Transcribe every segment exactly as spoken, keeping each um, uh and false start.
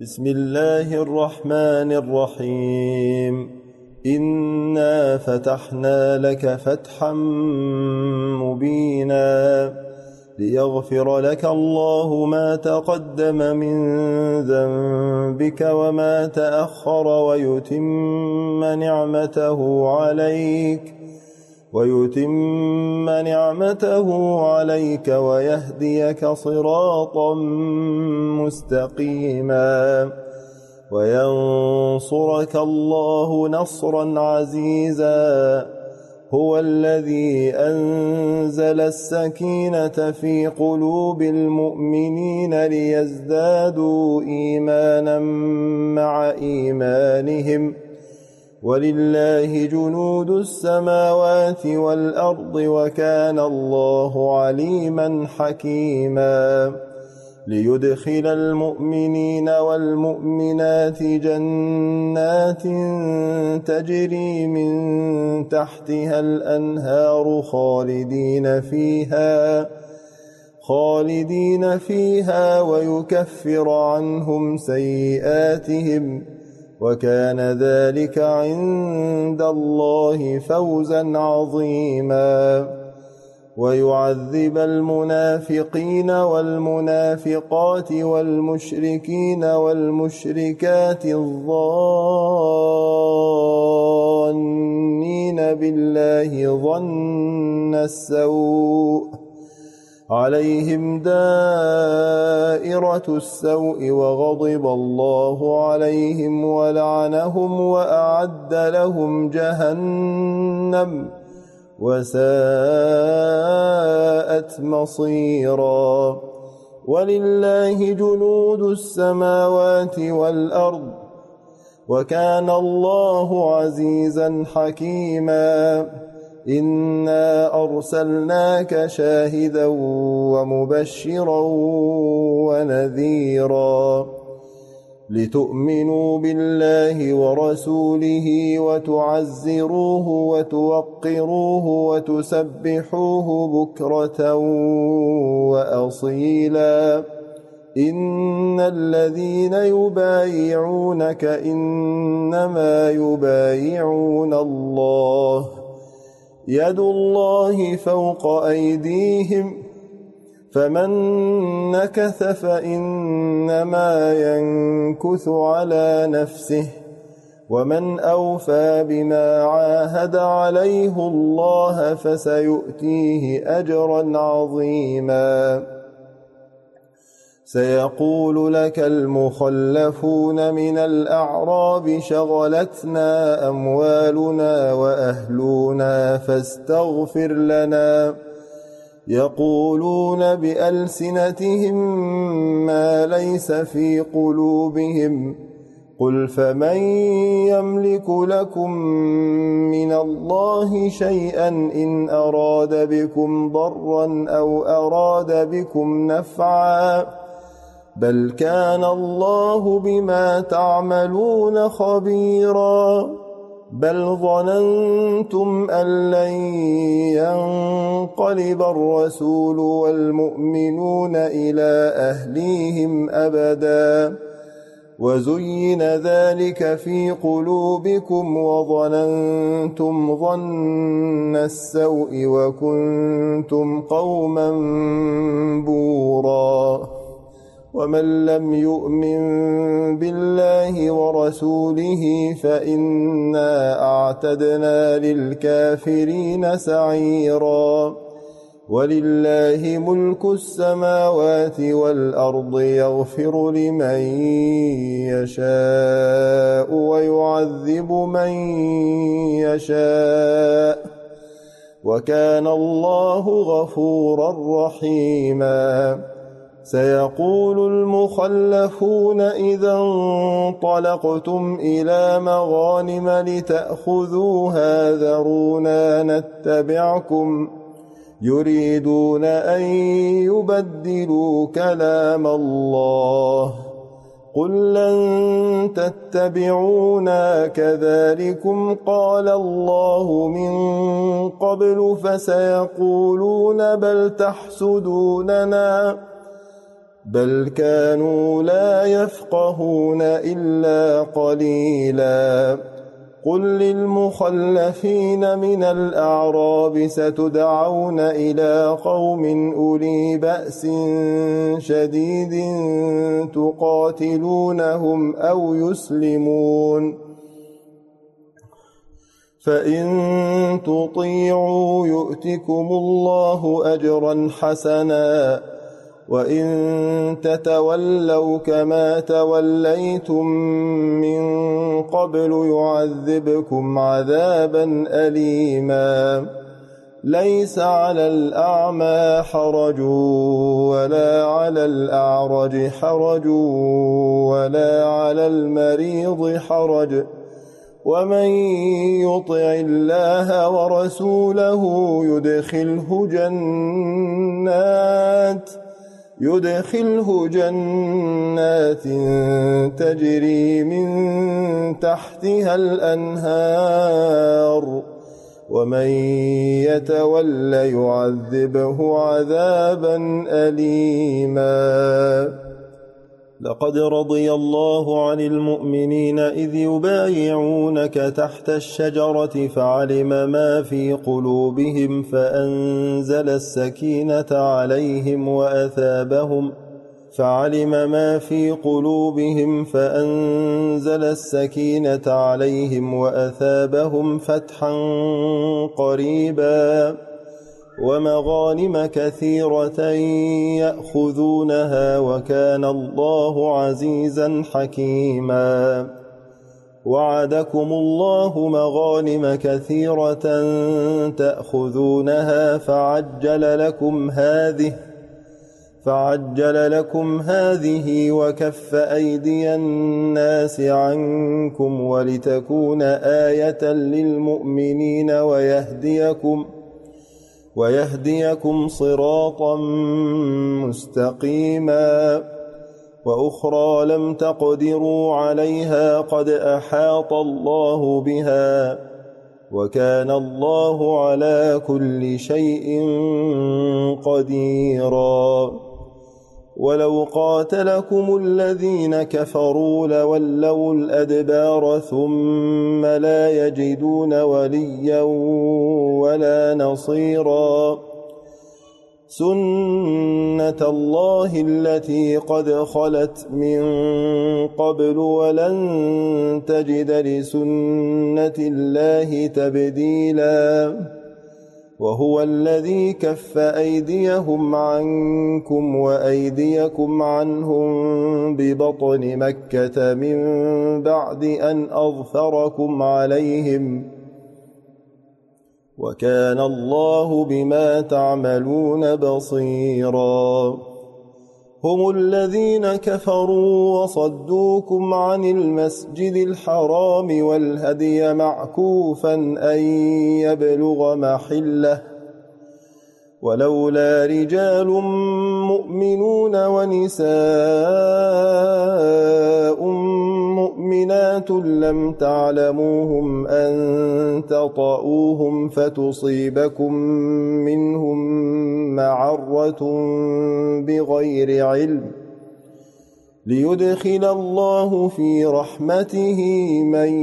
بسم الله الرحمن الرحيم إنا فتحنا لك فتحا مبينا ليغفر لك الله ما تقدم من ذنبك وما تأخر ويتم نعمته عليك ويتم نعمته عليك ويهديك صراطا مستقيما وينصرك الله نصرا عزيزا هو الذي أنزل السكينة في قلوب المؤمنين ليزدادوا إيمانا مع إيمانهم ولله جنود السماوات والأرض وكان الله عليما حكيما ليدخل المؤمنين والمؤمنات جنات تجري من تحتها الأنهار خالدين فيها خالدين فيها ويكفر عنهم سيئاتهم وكان ذلك عند الله فوزا عظيما ويعذب المنافقين والمنافقات والمشركين والمشركات الظانين بالله ظن السوء عليهم دائرة السوء وغضب الله عليهم ولعنهم وأعد لهم جهنم وساءت مصيرا ولله جنود السماوات والأرض وكان الله عزيزا حكيما إنا أرسلناك شاهدا ومبشرا ونذيرا لتؤمنوا بالله ورسوله وتعزروه وتوقروه وتسبحوه بكرة وأصيلا إن الذين يبايعونك إنما يبايعون الله يد الله فوق أيديهم فمن نكث فإنما ينكث على نفسه ومن أوفى بما عاهد عليه الله فسيؤتيه أجرا عظيما سيقول لك المخلفون من الأعراب شغلتنا أموالنا وأهلنا فاستغفر لنا يقولون بألسنتهم ما ليس في قلوبهم قل فمن يملك لكم من الله شيئا إن أراد بكم ضرا أو أراد بكم نفعا بل كان الله بما تعملون خبيرا بل ظننتم أن لن ينقلب الرسول والمؤمنون إلى أهليهم أبدا وزين ذلك في قلوبكم وظننتم ظن السوء وكنتم قوما بورا ومن لم يؤمن بالله ورسوله فإنا أعتدنا للكافرين سعيرا ولله ملك السماوات والأرض يغفر لمن يشاء ويعذب من يشاء وكان الله غفورا رحيما سيقول المخلفون إذا انطلقتم إلى مغانم لتأخذوها ذرونا نتبعكم يريدون أن يبدلوا كلام الله قل لن تتبعونا كذلكم قال الله من قبل فسيقولون بل تحسدوننا بل كانوا لا يفقهون إلا قليلا قل للمخلفين من الأعراب ستدعون إلى قوم أولي بأس شديد تقاتلونهم أو يسلمون فإن تطيعوا يؤتكم الله أجرا حسنا وإن تتولوا كما توليتم من قبل يعذبكم عذابا أليما ليس على الأعمى حرج ولا على الأعرج حرج ولا على المريض حرج ومن يطع الله ورسوله يدخله جنات يدخله جنات تجري من تحتها الأنهار ومن يتول يعذبه عذابا أليما لقد رضي الله عن المؤمنين إذ يبايعونك تحت الشجرة فعلم ما في قلوبهم فأنزل السكينة عليهم وأثابهم فعلم ما في قلوبهم فأنزل السكينة عليهم وأثابهم فتحا قريبا ومغانم كثيرة يأخذونها وكان الله عزيزا حكيما وعدكم الله مغانم كثيرة تأخذونها فعجل لكم هذه فعجل لكم هذه وكف أيدي الناس عنكم ولتكون آية للمؤمنين ويهديكم ويهديكم صراطا مستقيما وأخرى لم تقدروا عليها قد أحاط الله بها وكان الله على كل شيء قديرا ولو قاتلكم الذين كفروا لولوا الأدبار ثم لا يجدون وليا ولا نصيرا سنة الله التي قد خلت من قبل ولن تجد لسنة الله تبديلا وهو الذي كف أيديهم عنكم وأيديكم عنهم ببطن مكة من بعد أن أظفركم عليهم وكان الله بما تعملون بصيرا هم الذين كفروا وصدوكم عن المسجد الحرام والهدي معكوفا أن يبلغ محله ولولا رجال مؤمنون ونساء مؤمنات لم تعلموهم أن تطؤوهم فتصيبكم منهم معرة بغير علم ليدخل الله في رحمته من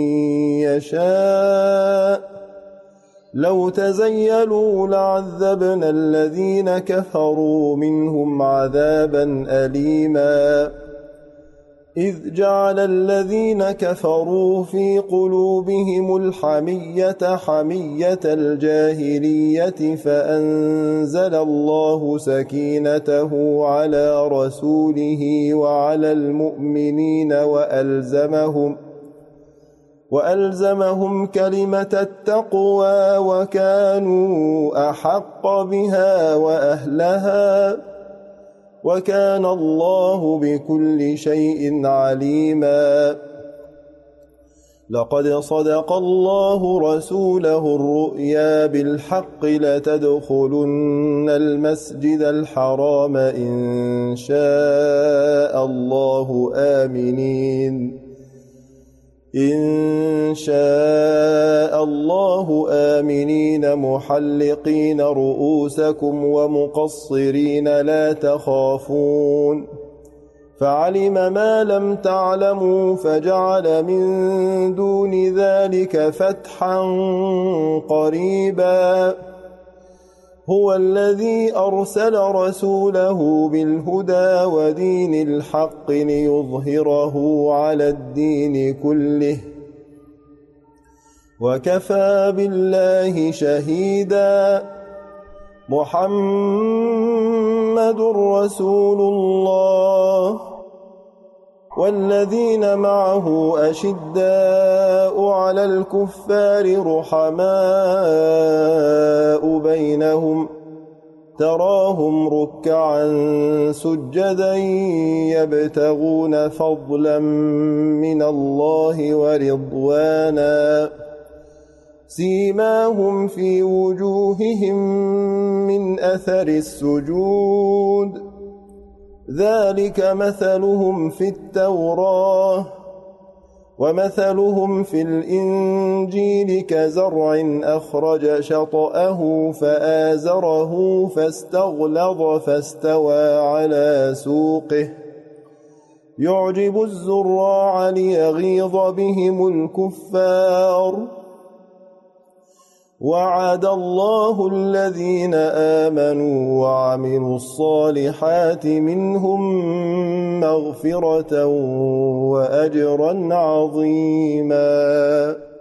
يشاء لو تزيلوا لعذبنا الذين كفروا منهم عذابا أليما إذ جعل الذين كفروا في قلوبهم الحمية حمية الجاهلية فأنزل الله سكينته على رسوله وعلى المؤمنين وألزمهم وألزمهم كلمة التقوى وكانوا أحق بها وأهلها وكان الله بكل شيء عليما لقد صدق الله رسوله الرؤيا بالحق لتدخلن المسجد الحرام إن شاء الله آمنين إن شاء الله آمنين محلقين رؤوسكم ومقصرين لا تخافون فعلم ما لم تعلموا فجعل من دون ذلك فتحا قريبا هو الذي أرسل رسوله بالهدى ودين الحق ليظهره على الدين كله وكفى بالله شهيدا محمد رسول الله والذين معه أشداء على الكفار رحماء بينهم تراهم ركعا سجدا يبتغون فضلا من الله ورضوانا سيماهم في وجوههم من أثر السجود ذلك مثلهم في التوراة ومثلهم في الإنجيل كزرع أخرج شطأه فآزره فاستغلظ فاستوى على سوقه يعجب الزراع ليغيظ بهم الكفار وعد الله الذين آمنوا وعملوا الصالحات منهم مغفرة وأجرا عظيما.